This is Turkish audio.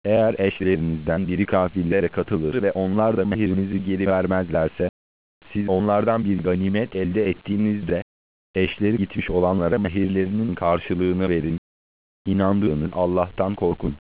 Eğer eşlerinizden biri kafirlere katılır ve onlar da mehirinizi geri vermezlerse, siz onlardan bir ganimet elde ettiğinizde, eşleri gitmiş olanlara mehirlerinin karşılığını verin. İnandığınız Allah'tan korkun.